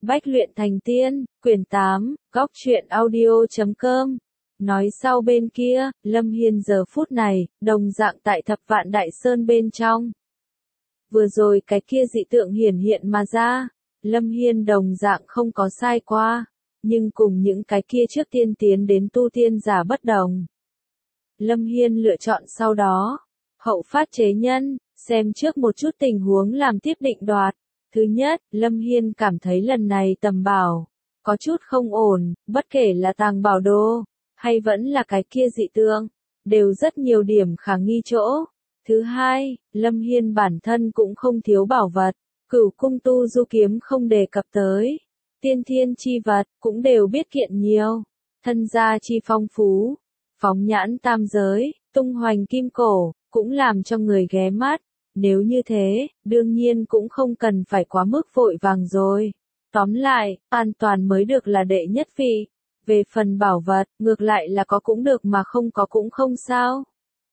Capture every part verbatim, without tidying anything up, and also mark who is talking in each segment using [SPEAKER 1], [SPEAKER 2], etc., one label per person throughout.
[SPEAKER 1] Bách luyện thành tiên, quyển tám, góc truyện audio chấm com. Nói sau bên kia, Lâm Hiên giờ phút này, đồng dạng tại thập vạn đại sơn bên trong. Vừa rồi cái kia dị tượng hiển hiện mà ra, Lâm Hiên đồng dạng không có sai qua, nhưng cùng những cái kia trước tiên tiến đến tu tiên giả bất đồng. Lâm Hiên lựa chọn sau đó, hậu phát chế nhân, xem trước một chút tình huống làm tiếp định đoạt. Thứ nhất, Lâm Hiên cảm thấy lần này tầm bảo, có chút không ổn, bất kể là tàng bảo đồ, hay vẫn là cái kia dị tượng, đều rất nhiều điểm khả nghi chỗ. Thứ hai, Lâm Hiên bản thân cũng không thiếu bảo vật, cửu cung tu du kiếm không đề cập tới, tiên thiên chi vật cũng đều biết kiện nhiều, thân gia chi phong phú, phóng nhãn tam giới, tung hoành kim cổ, cũng làm cho người ghé mắt. Nếu như thế, đương nhiên cũng không cần phải quá mức vội vàng rồi. Tóm lại, an toàn mới được là đệ nhất vị. Về phần bảo vật, ngược lại là có cũng được mà không có cũng không sao.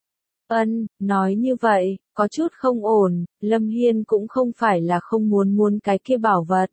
[SPEAKER 1] Ân, nói như vậy, có chút không ổn, Lâm Hiên cũng không phải là không muốn muốn cái kia bảo vật.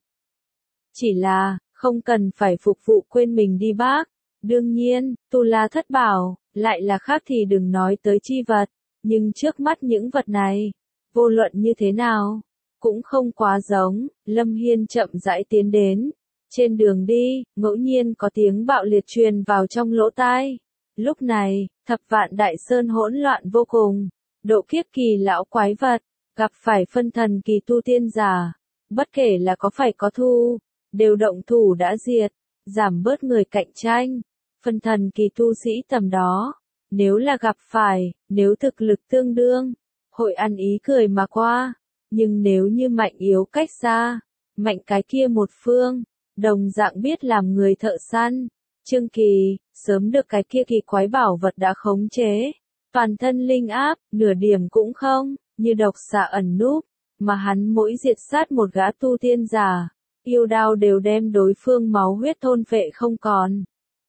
[SPEAKER 1] Chỉ là, không cần phải phục vụ quên mình đi bác. Đương nhiên, tu la thất bảo, lại là khác thì đừng nói tới chi vật. Nhưng trước mắt những vật này, vô luận như thế nào, cũng không quá giống. Lâm Hiên chậm rãi tiến đến. Trên đường đi, ngẫu nhiên có tiếng bạo liệt truyền vào trong lỗ tai. Lúc này, thập vạn đại sơn hỗn loạn vô cùng. Độ kiếp kỳ lão quái vật, gặp phải phân thần kỳ tu tiên giả. Bất kể là có phải có thu, đều động thủ đã diệt, giảm bớt người cạnh tranh. Phân thần kỳ tu sĩ tầm đó, nếu là gặp phải, nếu thực lực tương đương, hội ăn ý cười mà qua. Nhưng nếu như mạnh yếu cách xa, mạnh cái kia một phương, đồng dạng biết làm người thợ săn. Trương Kỳ, sớm được cái kia kỳ quái bảo vật đã khống chế. Toàn thân linh áp, nửa điểm cũng không, như độc xà ẩn núp, mà hắn mỗi diệt sát một gã tu tiên giả, yêu đao đều đem đối phương máu huyết thôn phệ không còn.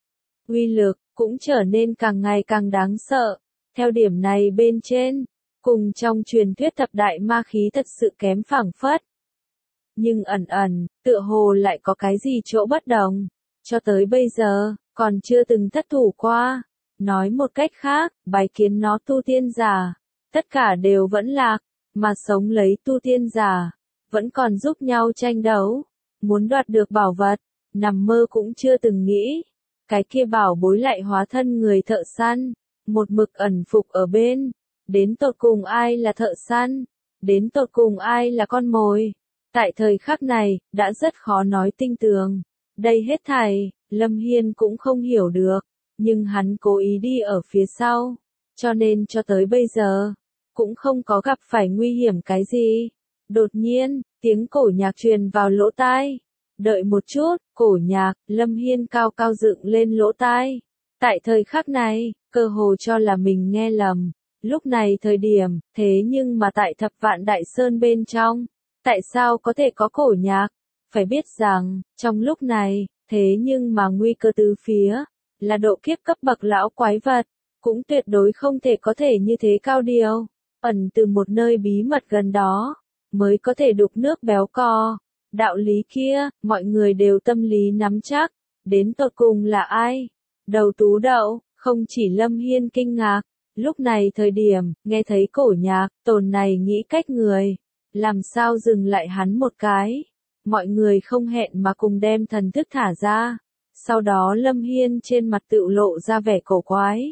[SPEAKER 1] Uy lực, cũng trở nên càng ngày càng đáng sợ. Theo điểm này bên trên, cùng trong truyền thuyết thập đại ma khí thật sự kém phảng phất. Nhưng ẩn ẩn, tựa hồ lại có cái gì chỗ bất đồng. Cho tới bây giờ, còn chưa từng thất thủ qua. Nói một cách khác, bái kiến nó tu tiên giả, tất cả đều vẫn lạc, mà sống lấy tu tiên giả, vẫn còn giúp nhau tranh đấu. Muốn đoạt được bảo vật, nằm mơ cũng chưa từng nghĩ. Cái kia bảo bối lại hóa thân người thợ săn, một mực ẩn phục ở bên. Đến tột cùng ai là thợ săn, đến tột cùng ai là con mồi. Tại thời khắc này, đã rất khó nói tinh tường. Đây hết thảy, Lâm Hiên cũng không hiểu được, nhưng hắn cố ý đi ở phía sau, cho nên cho tới bây giờ, cũng không có gặp phải nguy hiểm cái gì. Đột nhiên, tiếng cổ nhạc truyền vào lỗ tai. Đợi một chút, cổ nhạc, Lâm Hiên cao cao dựng lên lỗ tai. Tại thời khắc này, cơ hồ cho là mình nghe lầm. Lúc này thời điểm, thế nhưng mà tại thập vạn đại sơn bên trong, tại sao có thể có cổ nhạc? Phải biết rằng, trong lúc này, thế nhưng mà nguy cơ tứ phía, là độ kiếp cấp bậc lão quái vật, cũng tuyệt đối không thể có thể như thế cao điều, ẩn từ một nơi bí mật gần đó, mới có thể đục nước béo cò. Đạo lý kia, mọi người đều tâm lý nắm chắc, đến tột cùng là ai? Đầu tú đậu, không chỉ Lâm Hiên kinh ngạc, lúc này thời điểm, nghe thấy cổ nhạc, tồn này nghĩ cách người, làm sao dừng lại hắn một cái. Mọi người không hẹn mà cùng đem thần thức thả ra. Sau đó Lâm Hiên trên mặt tự lộ ra vẻ cổ quái.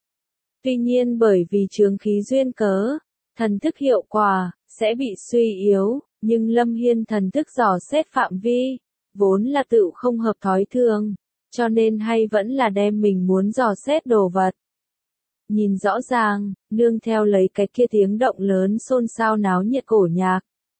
[SPEAKER 1] Tuy nhiên bởi vì chướng khí duyên cớ, thần thức hiệu quả, sẽ bị suy yếu, nhưng Lâm Hiên thần thức dò xét phạm vi, vốn là tự không hợp thói thường, cho nên hay vẫn là đem mình muốn dò xét đồ vật. Nhìn rõ ràng, nương theo lấy cái kia tiếng động lớn xôn xao náo nhiệt cổ nhạc.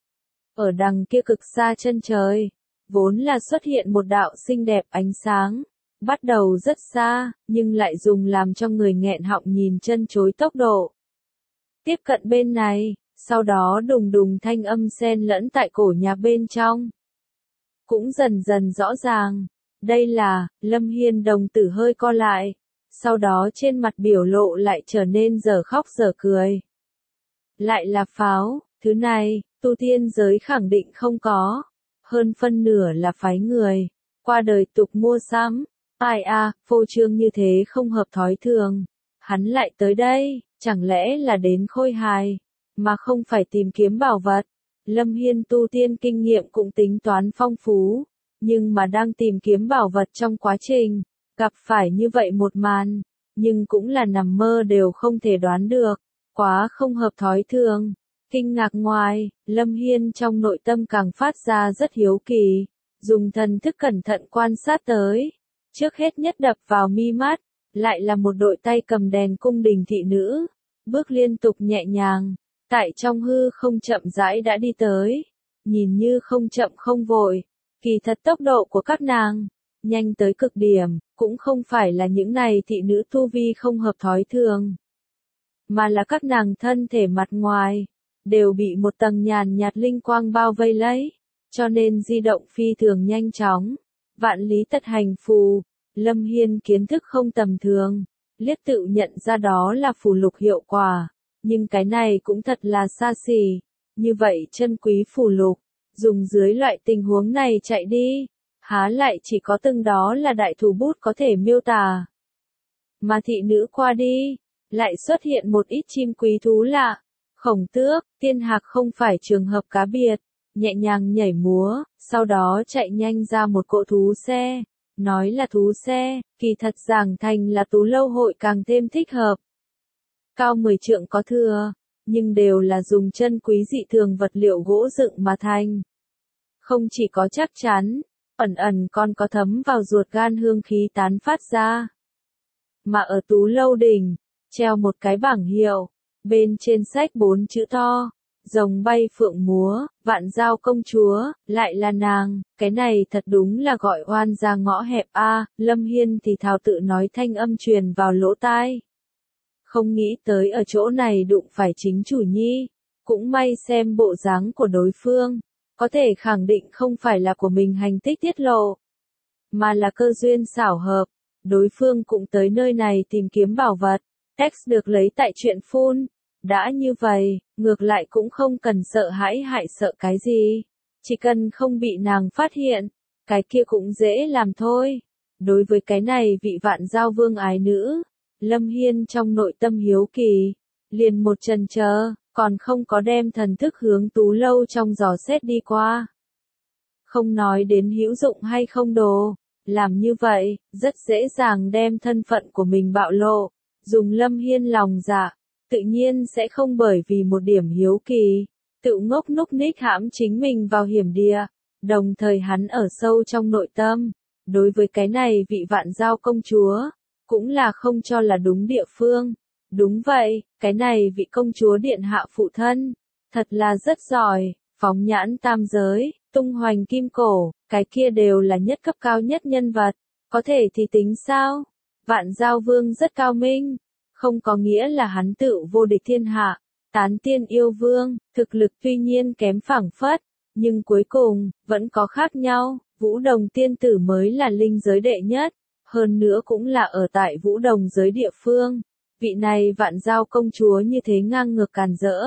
[SPEAKER 1] Ở đằng kia cực xa chân trời, vốn là xuất hiện một đạo xinh đẹp ánh sáng, bắt đầu rất xa, nhưng lại dùng làm cho người nghẹn họng nhìn chân chối tốc độ. Tiếp cận bên này, sau đó đùng đùng thanh âm xen lẫn tại cổ nhạc bên trong. Cũng dần dần rõ ràng, đây là, Lâm Hiên đồng tử hơi co lại, sau đó trên mặt biểu lộ lại trở nên dở khóc dở cười. Lại là pháo, thứ này, tu tiên giới khẳng định không có. hơn phân nửa là phái người, qua đời tục mua sắm. Ai à, phô trương như thế không hợp thói thường. Hắn lại tới đây, chẳng lẽ là đến khôi hài, mà không phải tìm kiếm bảo vật. Lâm Hiên tu tiên kinh nghiệm cũng tính toán phong phú, nhưng mà đang tìm kiếm bảo vật trong quá trình, gặp phải như vậy một màn, nhưng cũng là nằm mơ đều không thể đoán được, quá không hợp thói thường. Kinh ngạc ngoài, Lâm Hiên trong nội tâm càng phát ra rất hiếu kỳ, dùng thần thức cẩn thận quan sát tới. Trước hết nhất đập vào mi mắt, lại là một đội tay cầm đèn cung đình thị nữ, bước liên tục nhẹ nhàng, tại trong hư không chậm rãi đã đi tới, nhìn như không chậm không vội, kỳ thật tốc độ của các nàng, nhanh tới cực điểm, cũng không phải là những này thị nữ tu vi không hợp thói thường, mà là các nàng thân thể mặt ngoài, đều bị một tầng nhàn nhạt linh quang bao vây lấy, cho nên di động phi thường nhanh chóng. Vạn lý tật hành phù, Lâm Hiên kiến thức không tầm thường, liếc tự nhận ra đó là phù lục hiệu quả, nhưng cái này cũng thật là xa xỉ, như vậy chân quý phù lục, dùng dưới loại tình huống này chạy đi, há lại chỉ có từng đó là đại thủ bút có thể miêu tả. Mà thị nữ qua đi, lại xuất hiện một ít chim quý thú lạ, khổng tước, tiên hạc không phải trường hợp cá biệt. Nhẹ nhàng nhảy múa, sau đó chạy nhanh ra một cỗ thú xe. Nói là thú xe, kỳ thật giảng thành là tú lâu hội càng thêm thích hợp. Cao mười trượng có thừa, nhưng đều là dùng chân quý dị thường vật liệu gỗ dựng mà thành. Không chỉ có chắc chắn, ẩn ẩn còn có thấm vào ruột gan hương khí tán phát ra. Mà ở tú lâu đỉnh, treo một cái bảng hiệu, bên trên sách bốn chữ to. Rồng bay phượng múa, vạn giao công chúa, lại là nàng, cái này thật đúng là gọi oan ra ngõ hẹp a. Lâm Hiên thì thào tự nói thanh âm truyền vào lỗ tai. Không nghĩ tới ở chỗ này đụng phải chính chủ nhi, cũng may xem bộ dáng của đối phương, có thể khẳng định không phải là của mình hành tích tiết lộ, mà là cơ duyên xảo hợp, đối phương cũng tới nơi này tìm kiếm bảo vật, text được lấy tại truyện phun. Đã như vậy, ngược lại cũng không cần sợ hãi hại sợ cái gì. Chỉ cần không bị nàng phát hiện, cái kia cũng dễ làm thôi. Đối với cái này vị vạn giao vương ái nữ, Lâm Hiên trong nội tâm hiếu kỳ, liền một chần chờ, còn không có đem thần thức hướng tú lâu trong giò xét đi qua. Không nói đến hữu dụng hay không đồ, làm như vậy, rất dễ dàng đem thân phận của mình bạo lộ, dùng Lâm Hiên lòng dạ. Tự nhiên sẽ không bởi vì một điểm hiếu kỳ, tự ngốc núc ních hãm chính mình vào hiểm địa, đồng thời hắn ở sâu trong nội tâm, đối với cái này vị vạn giao công chúa, cũng là không cho là đúng địa phương. Đúng vậy, cái này vị công chúa điện hạ phụ thân, thật là rất giỏi, phóng nhãn tam giới, tung hoành kim cổ, cái kia đều là nhất cấp cao nhất nhân vật, có thể thì tính sao? Vạn giao vương rất cao minh. Không có nghĩa là hắn tự vô địch thiên hạ, tán tiên yêu vương, thực lực tuy nhiên kém phảng phất, nhưng cuối cùng, vẫn có khác nhau, Vũ Đồng tiên tử mới là linh giới đệ nhất, hơn nữa cũng là ở tại Vũ Đồng giới địa phương, vị này vạn giao công chúa như thế ngang ngược càn rỡ.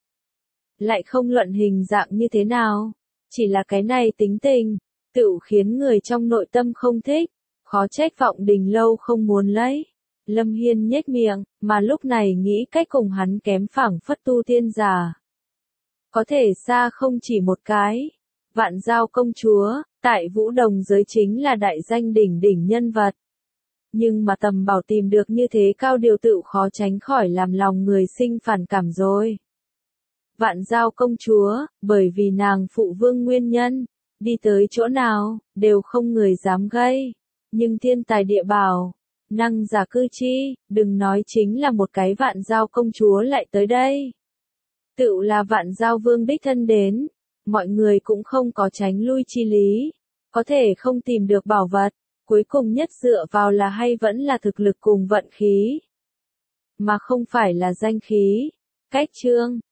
[SPEAKER 1] Lại không luận hình dạng như thế nào, chỉ là cái này tính tình, tự khiến người trong nội tâm không thích, khó trách vọng đình lâu không muốn lấy. Lâm Hiên nhếch miệng, mà lúc này nghĩ cách cùng hắn kém phảng phất tu tiên giả. Có thể xa không chỉ một cái. Vạn giao công chúa, tại Vũ Đồng giới chính là đại danh đỉnh đỉnh nhân vật. Nhưng mà tầm bảo tìm được như thế cao điều tự khó tránh khỏi làm lòng người sinh phản cảm rồi. Vạn giao công chúa, bởi vì nàng phụ vương nguyên nhân, đi tới chỗ nào, đều không người dám gây. Nhưng thiên tài địa bảo, năng giả cư chi, đừng nói chính là một cái vạn giao công chúa lại tới đây. Tự là vạn giao vương đích thân đến, mọi người cũng không có tránh lui chi lý, có thể không tìm được bảo vật, cuối cùng nhất dựa vào là hay vẫn là thực lực cùng vận khí, mà không phải là danh khí. Cách chương